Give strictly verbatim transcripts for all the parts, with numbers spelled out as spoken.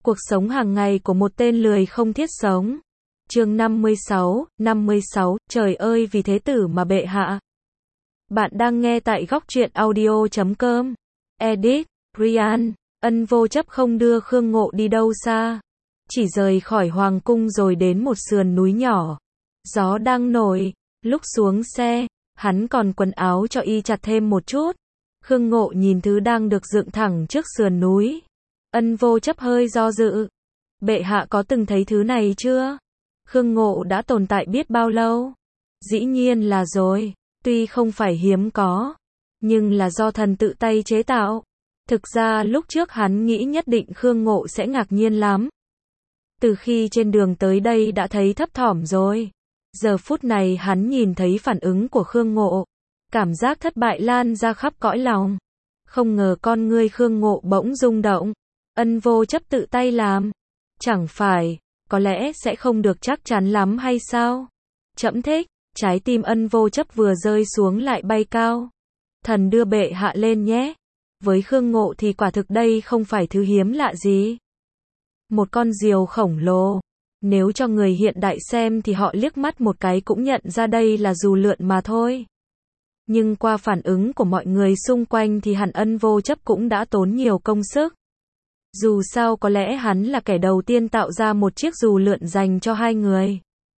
Cuộc sống hàng ngày của một tên lười không thiết sống. Chương năm mươi sáu, năm mươi sáu, trời ơi vì thế tử mà bệ hạ. Bạn đang nghe tại góc truyện audio chấm com. Edit, Ryan, ân vô chấp không đưa Khương Ngộ đi đâu xa. Chỉ rời khỏi hoàng cung rồi đến một sườn núi nhỏ. Gió đang nổi, lúc xuống xe, hắn còn quần áo cho y chặt thêm một chút. Khương Ngộ nhìn thứ đang được dựng thẳng trước sườn núi. Ân vô chấp hơi do dự. Bệ hạ có từng thấy thứ này chưa? Khương Ngộ đã tồn tại biết bao lâu? Dĩ nhiên là rồi, tuy không phải hiếm có, nhưng là do thần tự tay chế tạo. Thực ra lúc trước hắn nghĩ nhất định Khương Ngộ sẽ ngạc nhiên lắm. Từ khi trên đường tới đây đã thấy thấp thỏm rồi. Giờ phút này hắn nhìn thấy phản ứng của Khương Ngộ. Cảm giác thất bại lan ra khắp cõi lòng. Không ngờ con ngươi Khương Ngộ bỗng rung động. Ân vô chấp tự tay làm. Chẳng phải, có lẽ sẽ không được chắc chắn lắm hay sao? Trẫm thích, trái tim ân vô chấp vừa rơi xuống lại bay cao. Thần đưa bệ hạ lên nhé. Với Khương Ngộ thì quả thực đây không phải thứ hiếm lạ gì. Một con diều khổng lồ. Nếu cho người hiện đại xem thì họ liếc mắt một cái cũng nhận ra đây là dù lượn mà thôi. Nhưng qua phản ứng của mọi người xung quanh thì hẳn ân vô chấp cũng đã tốn nhiều công sức. Dù sao có lẽ hắn là kẻ đầu tiên tạo ra một chiếc dù lượn dành cho hai người.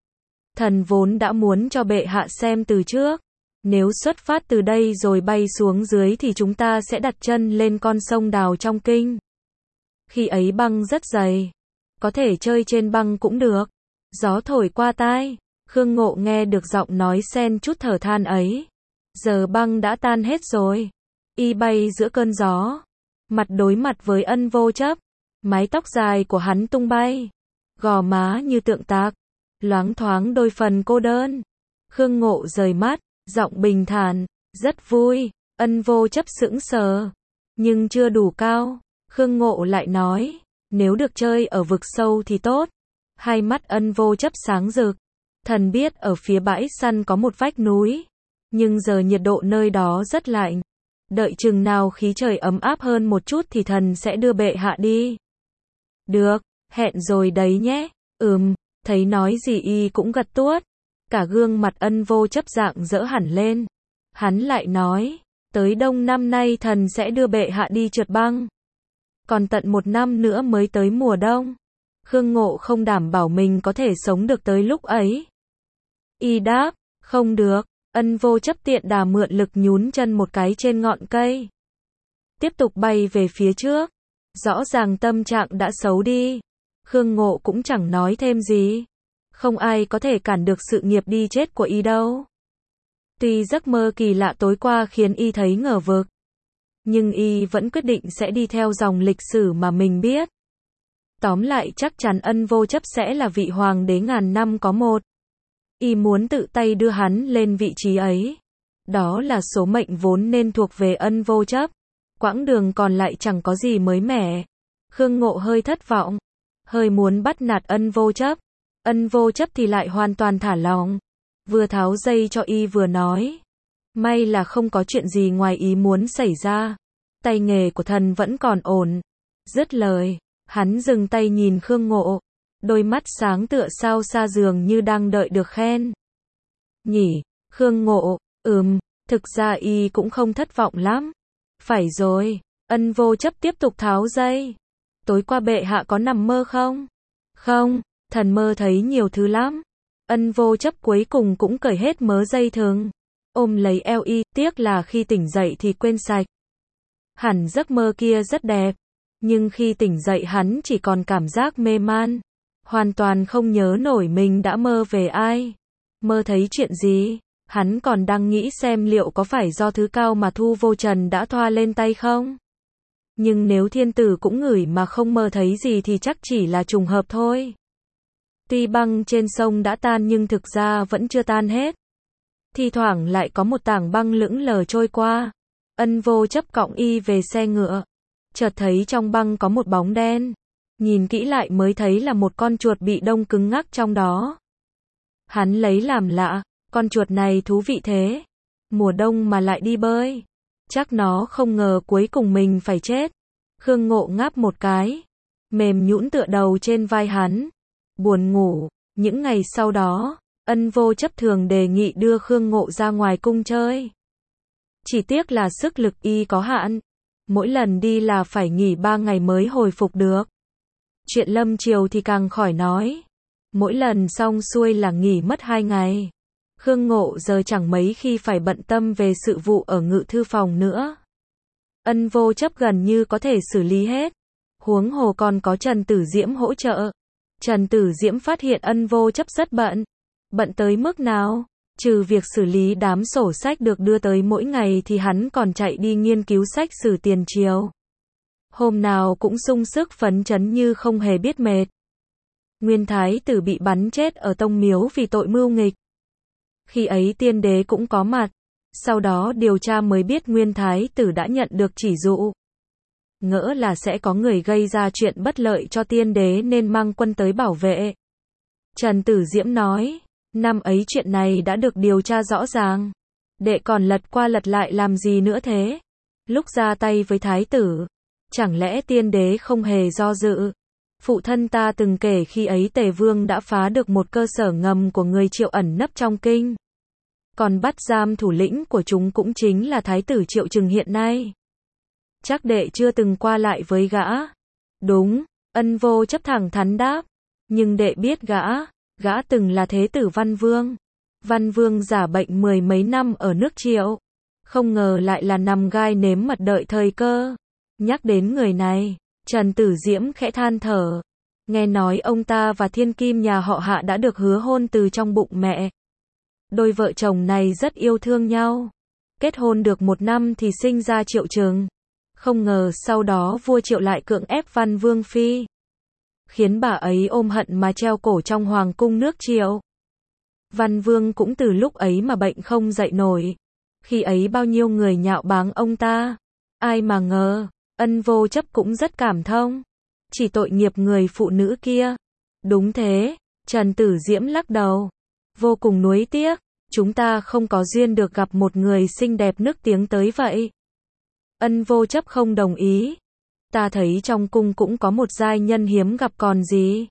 Thần vốn đã muốn cho bệ hạ xem từ trước. Nếu xuất phát từ đây rồi bay xuống dưới thì chúng ta sẽ đặt chân lên con sông Đào trong kinh. Khi ấy băng rất dày. Có thể chơi trên băng cũng được. Gió thổi qua tai. Khương Ngộ nghe được giọng nói xen chút thở than ấy. Giờ băng đã tan hết rồi. Y bay giữa cơn gió. Mặt đối mặt với ân vô chấp. Mái tóc dài của hắn tung bay. Gò má như tượng tạc. Loáng thoáng đôi phần cô đơn. Khương Ngộ rời mắt. Giọng bình thản. Rất vui. Ân vô chấp sững sờ. Nhưng chưa đủ cao. Khương Ngộ lại nói. Nếu được chơi ở vực sâu thì tốt. Hai mắt ân vô chấp sáng rực. Thần biết ở phía bãi săn có một vách núi. Nhưng giờ nhiệt độ nơi đó rất lạnh. Đợi chừng nào khí trời ấm áp hơn một chút thì thần sẽ đưa bệ hạ đi. Được, hẹn rồi đấy nhé. Ừm, thấy nói gì y cũng gật tuốt. Cả gương mặt ân vô chấp dạng dỡ hẳn lên. Hắn lại nói, tới đông năm nay thần sẽ đưa bệ hạ đi trượt băng. Còn tận một năm nữa mới tới mùa đông. Khương Ngộ không đảm bảo mình có thể sống được tới lúc ấy. Y đáp, không được. Ân vô chấp tiện đà mượn lực nhún chân một cái trên ngọn cây. Tiếp tục bay về phía trước. Rõ ràng tâm trạng đã xấu đi. Khương Ngộ cũng chẳng nói thêm gì. Không ai có thể cản được sự nghiệp đi chết của y đâu. Tuy giấc mơ kỳ lạ tối qua khiến y thấy ngờ vực. Nhưng y vẫn quyết định sẽ đi theo dòng lịch sử mà mình biết. Tóm lại chắc chắn ân vô chấp sẽ là vị hoàng đế ngàn năm có một. Y muốn tự tay đưa hắn lên vị trí ấy. Đó là số mệnh vốn nên thuộc về ân vô chấp. Quãng đường còn lại chẳng có gì mới mẻ. Khương Ngộ hơi thất vọng. Hơi muốn bắt nạt ân vô chấp. Ân vô chấp thì lại hoàn toàn thả lòng. Vừa tháo dây cho y vừa nói. May là không có chuyện gì ngoài ý muốn xảy ra. Tay nghề của thần vẫn còn ổn. Dứt lời, hắn dừng tay nhìn Khương Ngộ. Đôi mắt sáng tựa sao xa dường như đang đợi được khen. Nhỉ, Khương Ngộ, ừm, thực ra y cũng không thất vọng lắm. Phải rồi, ân vô chấp tiếp tục tháo dây. Tối qua bệ hạ có nằm mơ không? Không, thần mơ thấy nhiều thứ lắm. Ân vô chấp cuối cùng cũng cởi hết mớ dây thừng. Ôm lấy eo y, tiếc là khi tỉnh dậy thì quên sạch. Hẳn giấc mơ kia rất đẹp. Nhưng khi tỉnh dậy hắn chỉ còn cảm giác mê man. Hoàn toàn không nhớ nổi mình đã mơ về ai. Mơ thấy chuyện gì. Hắn còn đang nghĩ xem liệu có phải do thứ cao mà Thu Vô Trần đã thoa lên tay không. Nhưng nếu thiên tử cũng ngửi mà không mơ thấy gì thì chắc chỉ là trùng hợp thôi. Tuy băng trên sông đã tan nhưng thực ra vẫn chưa tan hết. Thi thoảng lại có một tảng băng lững lờ trôi qua. Ân vô chấp cõng y về xe ngựa. Chợt thấy trong băng có một bóng đen. Nhìn kỹ lại mới thấy là một con chuột bị đông cứng ngắc trong đó. Hắn lấy làm lạ, con chuột này thú vị thế. Mùa đông mà lại đi bơi. Chắc nó không ngờ cuối cùng mình phải chết. Khương Ngộ ngáp một cái. mềm nhũn tựa đầu trên vai hắn. Buồn ngủ, những ngày sau đó, Ân Vô Chấp thường đề nghị đưa Khương Ngộ ra ngoài cung chơi. Chỉ tiếc là sức lực y có hạn, mỗi lần đi là phải nghỉ ba ngày mới hồi phục được. Chuyện lâm triều thì càng khỏi nói, mỗi lần xong xuôi là nghỉ mất hai ngày. Khương Ngộ giờ chẳng mấy khi phải bận tâm về sự vụ ở ngự thư phòng nữa. Ân Vô Chấp gần như có thể xử lý hết. Huống hồ còn có Trần Tử Diễm hỗ trợ. Trần Tử Diễm phát hiện Ân Vô Chấp rất bận. Bận tới mức nào? Trừ việc xử lý đám sổ sách được đưa tới mỗi ngày thì hắn còn chạy đi nghiên cứu sách sử tiền triều. Hôm nào cũng sung sức phấn chấn như không hề biết mệt. Nguyên Thái tử bị bắn chết ở Tông Miếu vì tội mưu nghịch. Khi ấy tiên đế cũng có mặt. Sau đó điều tra mới biết Nguyên Thái tử đã nhận được chỉ dụ. Ngỡ là sẽ có người gây ra chuyện bất lợi cho tiên đế nên mang quân tới bảo vệ. Trần Tử Diễm nói, năm ấy chuyện này đã được điều tra rõ ràng. Đệ còn lật qua lật lại làm gì nữa thế? Lúc ra tay với thái tử, chẳng lẽ tiên đế không hề do dự? Phụ thân ta từng kể khi ấy Tề Vương đã phá được một cơ sở ngầm của người Triệu ẩn nấp trong kinh. Còn bắt giam thủ lĩnh của chúng cũng chính là thái tử Triệu Trừng hiện nay. Chắc đệ chưa từng qua lại với gã. Đúng, Ân Vô Chấp thẳng thắn đáp. Nhưng đệ biết gã, gã từng là thế tử Văn Vương. Văn Vương giả bệnh mười mấy năm ở nước Triệu. Không ngờ lại là nằm gai nếm mật đợi thời cơ. Nhắc đến người này, Trần Tử Diễm khẽ than thở. Nghe nói ông ta và thiên kim nhà họ Hạ đã được hứa hôn từ trong bụng mẹ. Đôi vợ chồng này rất yêu thương nhau. Kết hôn được một năm thì sinh ra Triệu Trừng. Không ngờ sau đó vua Triệu lại cưỡng ép Văn Vương phi. Khiến bà ấy ôm hận mà treo cổ trong hoàng cung nước Triệu. Văn Vương cũng từ lúc ấy mà bệnh không dậy nổi. Khi ấy bao nhiêu người nhạo báng ông ta. Ai mà ngờ, Ân Vô Chấp cũng rất cảm thông. Chỉ tội nghiệp người phụ nữ kia. Đúng thế, Trần Tử Diễm lắc đầu. Vô cùng nuối tiếc, chúng ta không có duyên được gặp một người xinh đẹp nức tiếng tới vậy. Ân Vô Chấp không đồng ý. Ta thấy trong cung cũng có một giai nhân hiếm gặp còn gì.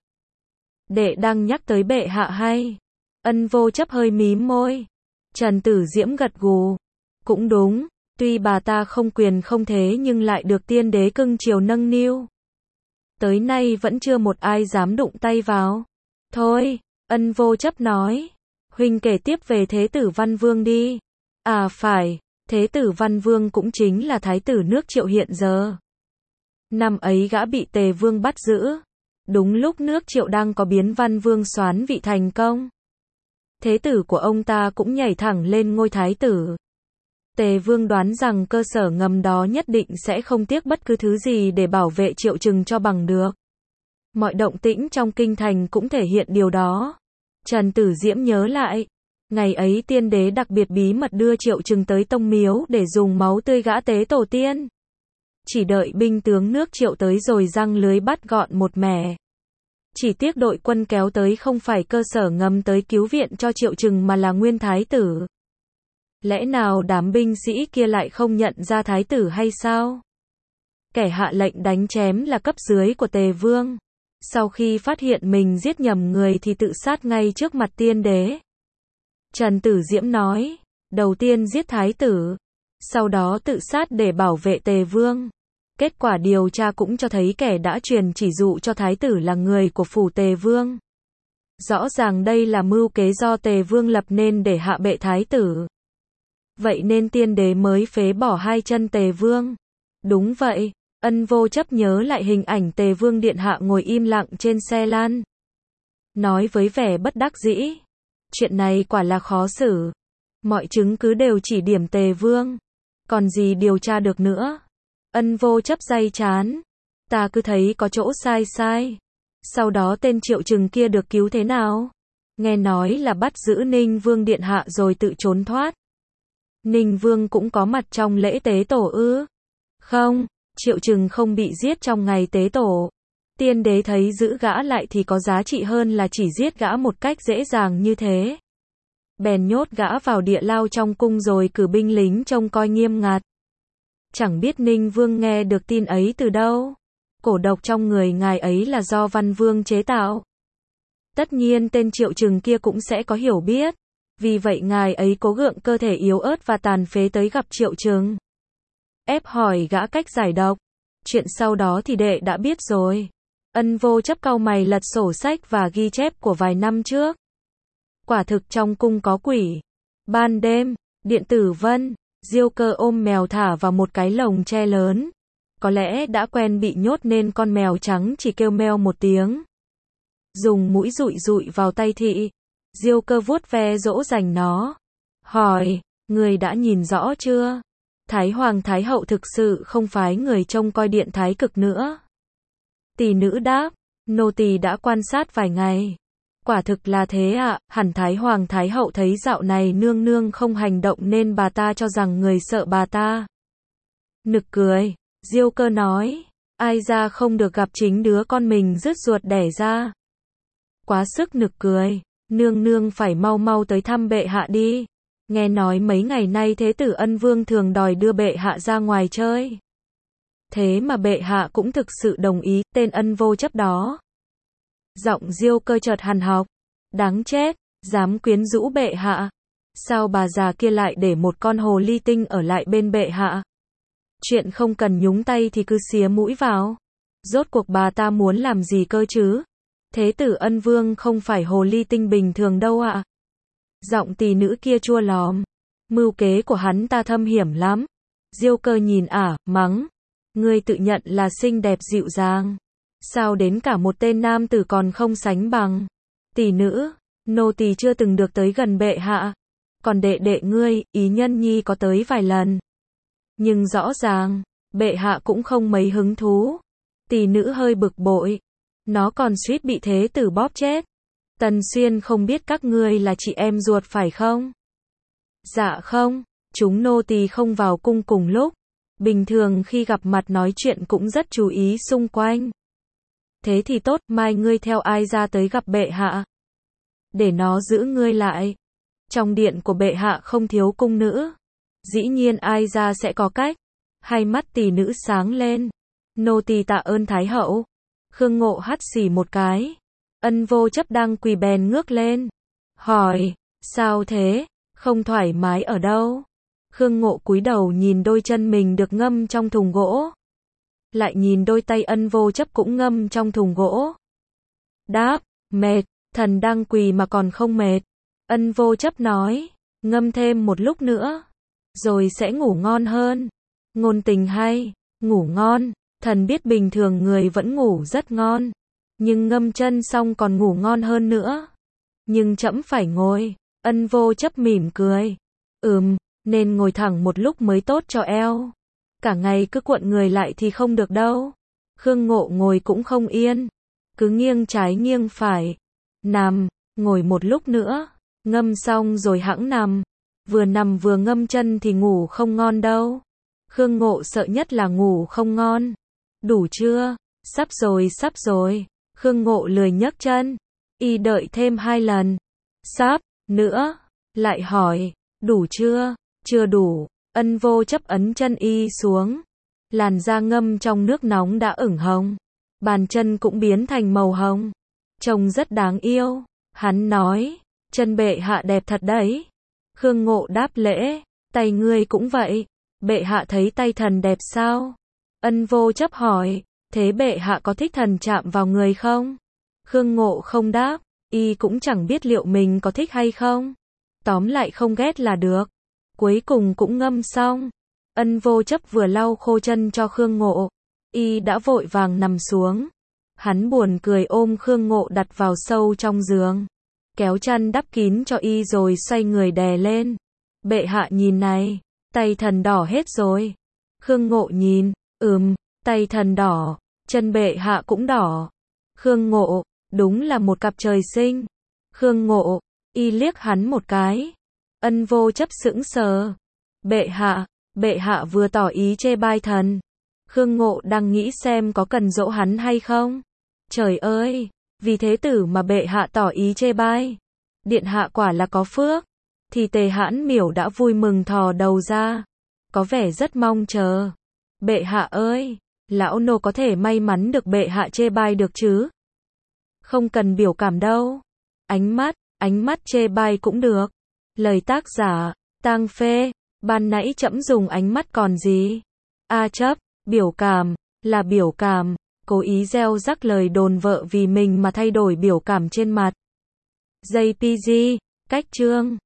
Đệ đang nhắc tới bệ hạ hay? Ân Vô Chấp hơi mím môi. Trần Tử Diễm gật gù. Cũng đúng, tuy bà ta không quyền không thế nhưng lại được tiên đế cưng chiều nâng niu. Tới nay vẫn chưa một ai dám đụng tay vào. Thôi, Ân Vô Chấp nói. Huynh kể tiếp về Thế tử Văn Vương đi. À phải, Thế tử Văn Vương cũng chính là thái tử nước Triệu hiện giờ. Năm ấy gã bị Tề Vương bắt giữ. Đúng lúc nước Triệu đang có biến Văn Vương soán vị thành công. Thế tử của ông ta cũng nhảy thẳng lên ngôi thái tử. Tề Vương đoán rằng cơ sở ngầm đó nhất định sẽ không tiếc bất cứ thứ gì để bảo vệ Triệu Trừng cho bằng được. Mọi động tĩnh trong kinh thành cũng thể hiện điều đó. Trần Tử Diễm nhớ lại. Ngày ấy tiên đế đặc biệt bí mật đưa Triệu Trừng tới Tông Miếu để dùng máu tươi gã tế tổ tiên. Chỉ đợi binh tướng nước Triệu tới rồi giăng lưới bắt gọn một mẻ. Chỉ tiếc đội quân kéo tới không phải cơ sở ngầm tới cứu viện cho Triệu Trừng mà là Nguyên Thái tử. Lẽ nào đám binh sĩ kia lại không nhận ra thái tử hay sao? Kẻ hạ lệnh đánh chém là cấp dưới của Tề Vương. Sau khi phát hiện mình giết nhầm người thì tự sát ngay trước mặt tiên đế. Trần Tử Diễm nói, đầu tiên giết thái tử, sau đó tự sát để bảo vệ Tề Vương. Kết quả điều tra cũng cho thấy kẻ đã truyền chỉ dụ cho thái tử là người của phủ Tề Vương. Rõ ràng đây là mưu kế do Tề Vương lập nên để hạ bệ thái tử. Vậy nên tiên đế mới phế bỏ hai chân Tề Vương. Đúng vậy, Ân Vô Chấp nhớ lại hình ảnh Tề Vương điện hạ ngồi im lặng trên xe lan. Nói với vẻ bất đắc dĩ. Chuyện này quả là khó xử. Mọi chứng cứ đều chỉ điểm Tề Vương. Còn gì điều tra được nữa? Ân Vô Chấp day chán. Ta cứ thấy có chỗ sai sai. Sau đó tên Triệu Trừng kia được cứu thế nào? Nghe nói là bắt giữ Ninh Vương điện hạ rồi tự trốn thoát. Ninh Vương cũng có mặt trong lễ tế tổ ư? Không, Triệu Trừng không bị giết trong ngày tế tổ. Tiên đế thấy giữ gã lại thì có giá trị hơn là chỉ giết gã một cách dễ dàng như thế. Bèn nhốt gã vào địa lao trong cung rồi cử binh lính trông coi nghiêm ngặt. Chẳng biết Ninh Vương nghe được tin ấy từ đâu. cổ độc trong người ngài ấy là do Văn Vương chế tạo. Tất nhiên tên Triệu Trừng kia cũng sẽ có hiểu biết. Vì vậy ngài ấy cố gượng cơ thể yếu ớt và tàn phế tới gặp Triệu Trừng. Ép hỏi gã cách giải độc. Chuyện sau đó thì đệ đã biết rồi. Ân Vô Chấp cau mày lật sổ sách và ghi chép của vài năm trước. Quả thực trong cung có quỷ. Ban đêm, Điện Tử Vân, Diêu Cơ ôm mèo thả vào một cái lồng tre lớn. Có lẽ đã quen bị nhốt nên con mèo trắng chỉ kêu meo một tiếng. Dùng mũi dụi dụi vào tay thị. Diêu Cơ vuốt ve dỗ dành nó. Hỏi, người đã nhìn rõ chưa? Thái Hoàng Thái Hậu thực sự không phái người trông coi điện thái cực nữa. Tỷ nữ đáp, nô tỳ đã quan sát vài ngày. Quả thực là thế ạ, à, hẳn Thái Hoàng Thái Hậu thấy dạo này nương nương không hành động nên bà ta cho rằng người sợ bà ta. Nực cười, Diêu Cơ nói, ai ra không được gặp chính đứa con mình rứt ruột đẻ ra. Quá sức nực cười, nương nương phải mau mau tới thăm bệ hạ đi. Nghe nói mấy ngày nay Thế tử Ân Vương thường đòi đưa bệ hạ ra ngoài chơi. Thế mà bệ hạ cũng thực sự đồng ý, tên Ân Vô Chấp đó. Giọng Diêu Cơ chợt hằn học. Đáng chết, dám quyến rũ bệ hạ. Sao bà già kia lại để một con hồ ly tinh ở lại bên bệ hạ? Chuyện không cần nhúng tay thì cứ xía mũi vào. Rốt cuộc bà ta muốn làm gì cơ chứ? Thế tử Ân Vương không phải hồ ly tinh bình thường đâu ạ. À. Giọng tỷ nữ kia chua lòm. Mưu kế của hắn ta thâm hiểm lắm. Diêu Cơ nhìn ả, mắng. Ngươi tự nhận là xinh đẹp dịu dàng. Sao đến cả một tên nam tử còn không sánh bằng? Tỷ nữ, nô tỳ chưa từng được tới gần bệ hạ. Còn đệ đệ ngươi, Ý Nhân Nhi có tới vài lần. Nhưng rõ ràng, bệ hạ cũng không mấy hứng thú. Tỷ nữ hơi bực bội. Nó còn suýt bị thế tử bóp chết. Tần Xuyên không biết các ngươi là chị em ruột phải không? Dạ không, chúng nô tỳ không vào cung cùng lúc. Bình thường khi gặp mặt nói chuyện cũng rất chú ý xung quanh. Thế thì tốt, mai ngươi theo ai ra tới gặp bệ hạ? Để nó giữ ngươi lại. Trong điện của bệ hạ không thiếu cung nữ. Dĩ nhiên ai ra sẽ có cách. Hai mắt tỷ nữ sáng lên. Nô tỳ tạ ơn Thái Hậu. Khương Ngộ hắt xì một cái. Ân Vô Chấp đang quỳ bèn ngước lên. Hỏi, sao thế? Không thoải mái ở đâu? Khương Ngộ cúi đầu nhìn đôi chân mình được ngâm trong thùng gỗ. Lại nhìn đôi tay Ân Vô Chấp cũng ngâm trong thùng gỗ. Đáp, mệt, thần đang quỳ mà còn không mệt. Ân Vô Chấp nói, ngâm thêm một lúc nữa, rồi sẽ ngủ ngon hơn. Ngôn tình hay, ngủ ngon, thần biết bình thường người vẫn ngủ rất ngon. Nhưng ngâm chân xong còn ngủ ngon hơn nữa. Nhưng trẫm phải ngồi. Ân Vô Chấp mỉm cười. Ừm, nên ngồi thẳng một lúc mới tốt cho eo. Cả ngày cứ cuộn người lại thì không được đâu. Khương Ngộ ngồi cũng không yên. Cứ nghiêng trái nghiêng phải. Nằm, ngồi một lúc nữa. Ngâm xong rồi hẵng nằm. Vừa nằm vừa ngâm chân thì ngủ không ngon đâu. Khương Ngộ sợ nhất là ngủ không ngon. Đủ chưa? Sắp rồi, sắp rồi. Khương Ngộ lười nhấc chân. Y đợi thêm hai lần. Sắp, nữa. Lại hỏi, đủ chưa? Chưa đủ. Ân Vô Chấp ấn chân y xuống. Làn da ngâm trong nước nóng đã ửng hồng. Bàn chân cũng biến thành màu hồng. Trông rất đáng yêu. Hắn nói, chân bệ hạ đẹp thật đấy. Khương Ngộ đáp lễ, tay ngươi cũng vậy. Bệ hạ thấy tay thần đẹp sao? Ân Vô Chấp hỏi, thế bệ hạ có thích thần chạm vào người không? Khương Ngộ không đáp, y cũng chẳng biết liệu mình có thích hay không. Tóm lại không ghét là được. Cuối cùng cũng ngâm xong. Ân Vô Chấp vừa lau khô chân cho Khương Ngộ, y đã vội vàng nằm xuống. Hắn buồn cười ôm Khương Ngộ đặt vào sâu trong giường, kéo chăn đắp kín cho y rồi xoay người đè lên. Bệ hạ nhìn này, tay thần đỏ hết rồi. Khương Ngộ nhìn, ừm, tay thần đỏ, chân bệ hạ cũng đỏ. Khương Ngộ, đúng là một cặp trời sinh. Khương Ngộ, y liếc hắn một cái. Ân Vô Chấp sững sờ. Bệ hạ, bệ hạ vừa tỏ ý chê bai thần. Khương Ngộ đang nghĩ xem có cần dỗ hắn hay không. Trời ơi, vì thế tử mà bệ hạ tỏ ý chê bai. Điện hạ quả là có phước. Thì Tề Hãn Miểu đã vui mừng thò đầu ra, có vẻ rất mong chờ. Bệ hạ ơi, Lão nô có thể may mắn được bệ hạ chê bai được chứ? Không cần biểu cảm đâu. Ánh mắt, ánh mắt chê bai cũng được. Lời tác giả, Tang Phê, ban nãy trẫm dùng ánh mắt còn gì? A chấp, biểu cảm, là biểu cảm, cố ý gieo rắc lời đồn vợ vì mình mà thay đổi biểu cảm trên mặt. gi pê giê, cách chương.